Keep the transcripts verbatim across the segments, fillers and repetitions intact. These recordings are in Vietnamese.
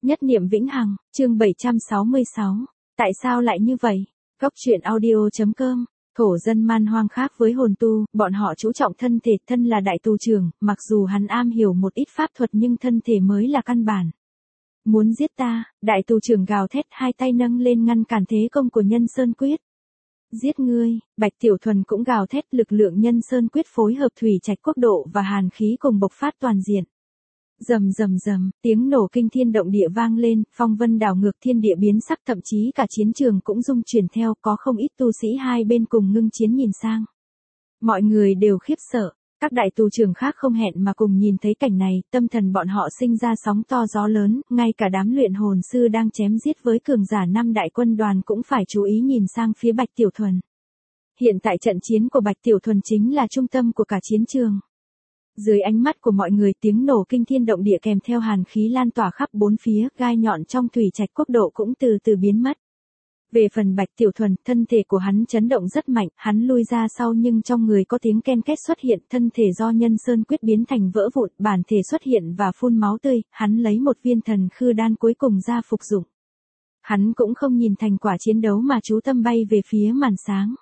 Nhất niệm vĩnh hằng, chương bảy trăm sáu mươi sáu. Tại sao lại như vậy? Góc truyện audio.com. Thổ dân man hoang khác với hồn tu, bọn họ chú trọng thân thể, thân là đại tù trưởng, mặc dù hắn am hiểu một ít pháp thuật nhưng thân thể mới là căn bản. Muốn giết ta, đại tù trưởng gào thét, hai tay nâng lên ngăn cản thế công của Nhân Sơn Quyết. Giết ngươi, Bạch Tiểu Thuần cũng gào thét, lực lượng Nhân Sơn Quyết phối hợp thủy trạch quốc độ và hàn khí cùng bộc phát toàn diện. Rầm rầm rầm, tiếng nổ kinh thiên động địa vang lên, phong vân đảo ngược, thiên địa biến sắc, thậm chí cả chiến trường cũng rung chuyển theo, có không ít tu sĩ hai bên cùng ngưng chiến nhìn sang. Mọi người đều khiếp sợ, các đại tù trưởng khác không hẹn mà cùng nhìn thấy cảnh này, tâm thần bọn họ sinh ra sóng to gió lớn, ngay cả đám luyện hồn sư đang chém giết với cường giả năm đại quân đoàn cũng phải chú ý nhìn sang phía Bạch Tiểu Thuần. Hiện tại trận chiến của Bạch Tiểu Thuần chính là trung tâm của cả chiến trường. Dưới ánh mắt của mọi người, tiếng nổ kinh thiên động địa kèm theo hàn khí lan tỏa khắp bốn phía, gai nhọn trong thủy trạch quốc độ cũng từ từ biến mất. Về phần Bạch Tiểu Thuần, thân thể của hắn chấn động rất mạnh, hắn lui ra sau nhưng trong người có tiếng ken két xuất hiện, thân thể do Nhân Sơn Quyết biến thành vỡ vụn, bản thể xuất hiện và phun máu tươi, hắn lấy một viên thần khư đan cuối cùng ra phục dụng. Hắn cũng không nhìn thành quả chiến đấu mà chú tâm bay về phía màn sáng.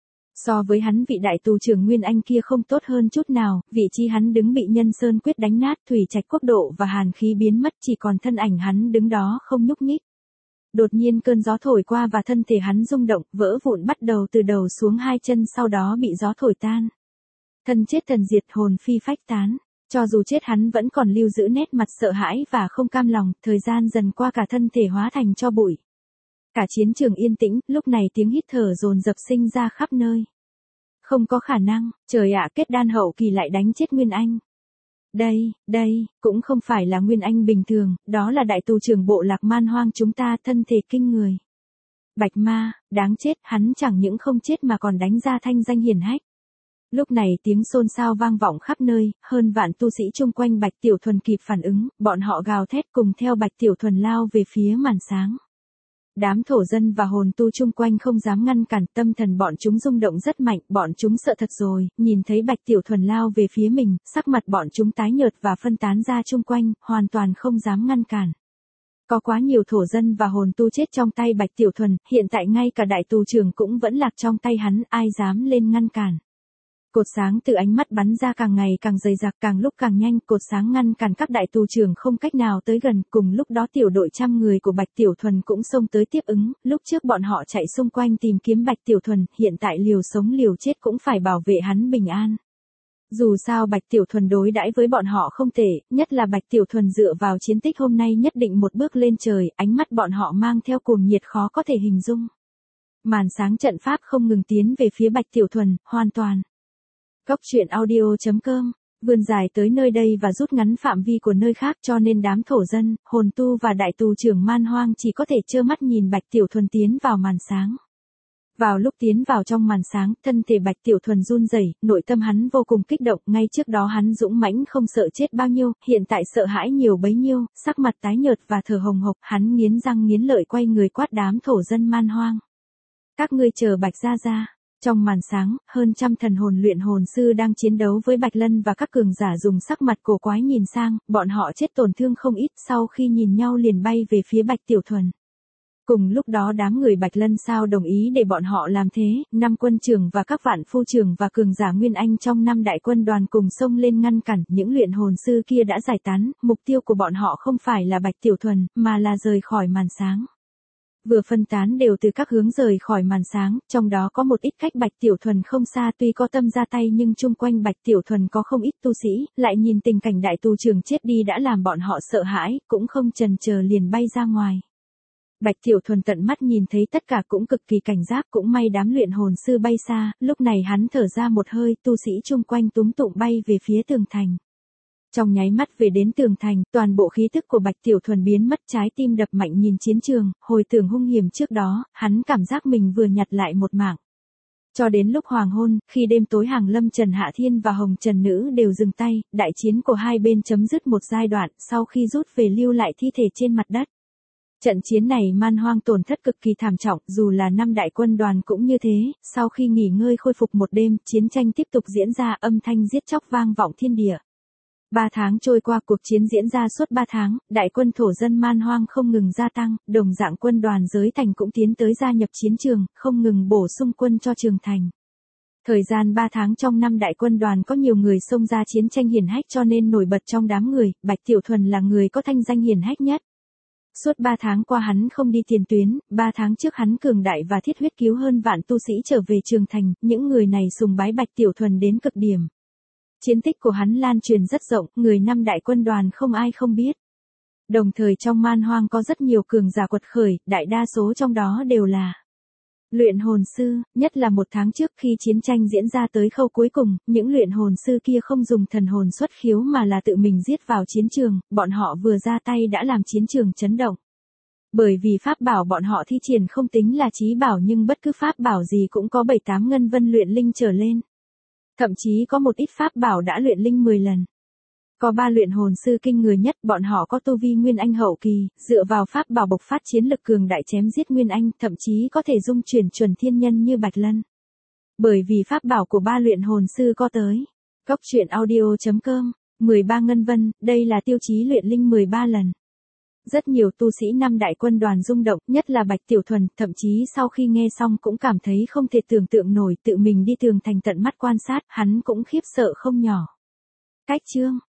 So với hắn, vị đại tù trưởng Nguyên Anh kia không tốt hơn chút nào, vị trí hắn đứng bị Nhân Sơn Quyết đánh nát, thủy trạch quốc độ và hàn khí biến mất, chỉ còn thân ảnh hắn đứng đó không nhúc nhích. Đột nhiên cơn gió thổi qua và thân thể hắn rung động, vỡ vụn bắt đầu từ đầu xuống hai chân, sau đó bị gió thổi tan. Thân chết thần diệt, hồn phi phách tán. Cho dù chết hắn vẫn còn lưu giữ nét mặt sợ hãi và không cam lòng, thời gian dần qua cả thân thể hóa thành tro bụi. Cả chiến trường yên tĩnh, lúc này tiếng hít thở dồn dập sinh ra khắp nơi. Không có khả năng, trời ạ, kết đan hậu kỳ lại đánh chết Nguyên Anh. Đây, đây, cũng không phải là Nguyên Anh bình thường, đó là đại tù trưởng bộ lạc man hoang chúng ta, thân thể kinh người. Bạch ma, đáng chết, hắn chẳng những không chết mà còn đánh ra thanh danh hiển hách. Lúc này tiếng xôn xao vang vọng khắp nơi, hơn vạn tu sĩ chung quanh Bạch Tiểu Thuần kịp phản ứng, bọn họ gào thét cùng theo Bạch Tiểu Thuần lao về phía màn sáng. Đám thổ dân và hồn tu chung quanh không dám ngăn cản, tâm thần bọn chúng rung động rất mạnh, bọn chúng sợ thật rồi, nhìn thấy Bạch Tiểu Thuần lao về phía mình, sắc mặt bọn chúng tái nhợt và phân tán ra chung quanh, hoàn toàn không dám ngăn cản. Có quá nhiều thổ dân và hồn tu chết trong tay Bạch Tiểu Thuần, hiện tại ngay cả đại tù trưởng cũng vẫn lạc trong tay hắn, ai dám lên ngăn cản. Cột sáng từ ánh mắt bắn ra càng ngày càng dày đặc, càng lúc càng nhanh, cột sáng ngăn cản các đại tù trưởng không cách nào tới gần, cùng lúc đó tiểu đội trăm người của Bạch Tiểu Thuần cũng xông tới tiếp ứng, lúc trước bọn họ chạy xung quanh tìm kiếm Bạch Tiểu Thuần, hiện tại liều sống liều chết cũng phải bảo vệ hắn bình an. Dù sao Bạch Tiểu Thuần đối đãi với bọn họ không tệ, nhất là Bạch Tiểu Thuần dựa vào chiến tích hôm nay nhất định một bước lên trời, ánh mắt bọn họ mang theo cuồng nhiệt khó có thể hình dung. Màn sáng trận pháp không ngừng tiến về phía Bạch Tiểu Thuần, hoàn toàn. Góc truyện audio.com, vươn dài tới nơi đây và rút ngắn phạm vi của nơi khác, cho nên đám thổ dân, hồn tu và đại tù trưởng man hoang chỉ có thể trơ mắt nhìn Bạch Tiểu Thuần tiến vào màn sáng. Vào lúc tiến vào trong màn sáng, thân thể Bạch Tiểu Thuần run rẩy, nội tâm hắn vô cùng kích động, ngay trước đó hắn dũng mãnh không sợ chết bao nhiêu, hiện tại sợ hãi nhiều bấy nhiêu, sắc mặt tái nhợt và thở hồng hộc, hắn nghiến răng nghiến lợi quay người quát đám thổ dân man hoang. Các ngươi chờ Bạch gia gia. Trong màn sáng, hơn trăm thần hồn luyện hồn sư đang chiến đấu với Bạch Lân và các cường giả dùng sắc mặt cổ quái nhìn sang, bọn họ chết tổn thương không ít, sau khi nhìn nhau liền bay về phía Bạch Tiểu Thuần. Cùng lúc đó đám người Bạch Lân sao đồng ý để bọn họ làm thế, năm quân trưởng và các vạn phu trưởng và cường giả Nguyên Anh trong năm đại quân đoàn cùng xông lên ngăn cản, những luyện hồn sư kia đã giải tán, mục tiêu của bọn họ không phải là Bạch Tiểu Thuần, mà là rời khỏi màn sáng. Vừa phân tán đều từ các hướng rời khỏi màn sáng, trong đó có một ít cách Bạch Tiểu Thuần không xa, tuy có tâm ra tay nhưng chung quanh Bạch Tiểu Thuần có không ít tu sĩ, lại nhìn tình cảnh đại tù trưởng chết đi đã làm bọn họ sợ hãi, cũng không chần chờ liền bay ra ngoài. Bạch Tiểu Thuần tận mắt nhìn thấy tất cả cũng cực kỳ cảnh giác, cũng may đám luyện hồn sư bay xa, lúc này hắn thở ra một hơi, tu sĩ chung quanh túm tụm bay về phía tường thành. Trong nháy mắt về đến tường thành, toàn bộ khí tức của Bạch Tiểu Thuần biến mất, trái tim đập mạnh nhìn chiến trường, hồi tưởng hung hiểm trước đó, hắn cảm giác mình vừa nhặt lại một mạng. Cho đến lúc hoàng hôn, khi đêm tối hàng lâm, Trần Hạ Thiên và Hồng Trần Nữ đều dừng tay, đại chiến của hai bên chấm dứt một giai đoạn, sau khi rút về lưu lại thi thể trên mặt đất. Trận chiến này man hoang tổn thất cực kỳ thảm trọng, dù là năm đại quân đoàn cũng như thế, sau khi nghỉ ngơi khôi phục một đêm, chiến tranh tiếp tục diễn ra, âm thanh giết chóc vang vọng thiên địa. Ba tháng trôi qua, cuộc chiến diễn ra suốt ba tháng, đại quân thổ dân man hoang không ngừng gia tăng, đồng dạng quân đoàn giới thành cũng tiến tới gia nhập chiến trường, không ngừng bổ sung quân cho trường thành. Thời gian ba tháng trong năm đại quân đoàn có nhiều người xông ra chiến tranh hiển hách cho nên nổi bật trong đám người, Bạch Tiểu Thuần là người có thanh danh hiển hách nhất. Suốt ba tháng qua hắn không đi tiền tuyến, ba tháng trước hắn cường đại và thiết huyết cứu hơn vạn tu sĩ trở về trường thành, những người này sùng bái Bạch Tiểu Thuần đến cực điểm. Chiến tích của hắn lan truyền rất rộng, người năm đại quân đoàn không ai không biết. Đồng thời trong man hoang có rất nhiều cường giả quật khởi, đại đa số trong đó đều là luyện hồn sư, nhất là một tháng trước khi chiến tranh diễn ra tới khâu cuối cùng, những luyện hồn sư kia không dùng thần hồn xuất khiếu mà là tự mình giết vào chiến trường, bọn họ vừa ra tay đã làm chiến trường chấn động. Bởi vì pháp bảo bọn họ thi triển không tính là chí bảo nhưng bất cứ pháp bảo gì cũng có bảy tám ngân vân luyện linh trở lên. Thậm chí có một ít pháp bảo đã luyện linh mười lần. Có ba luyện hồn sư kinh người nhất, bọn họ có tu vi Nguyên Anh hậu kỳ, dựa vào pháp bảo bộc phát chiến lực cường đại chém giết Nguyên Anh, thậm chí có thể dung chuyển chuẩn thiên nhân như Bạch Lân. Bởi vì pháp bảo của ba luyện hồn sư có tới. Góc truyện audio chấm com, mười ba ngân vân, đây là tiêu chí luyện linh mười ba lần. Rất nhiều tu sĩ năm đại quân đoàn rung động, nhất là Bạch Tiểu Thuần, thậm chí sau khi nghe xong cũng cảm thấy không thể tưởng tượng nổi, tự mình đi tường thành tận mắt quan sát, hắn cũng khiếp sợ không nhỏ. Cách chương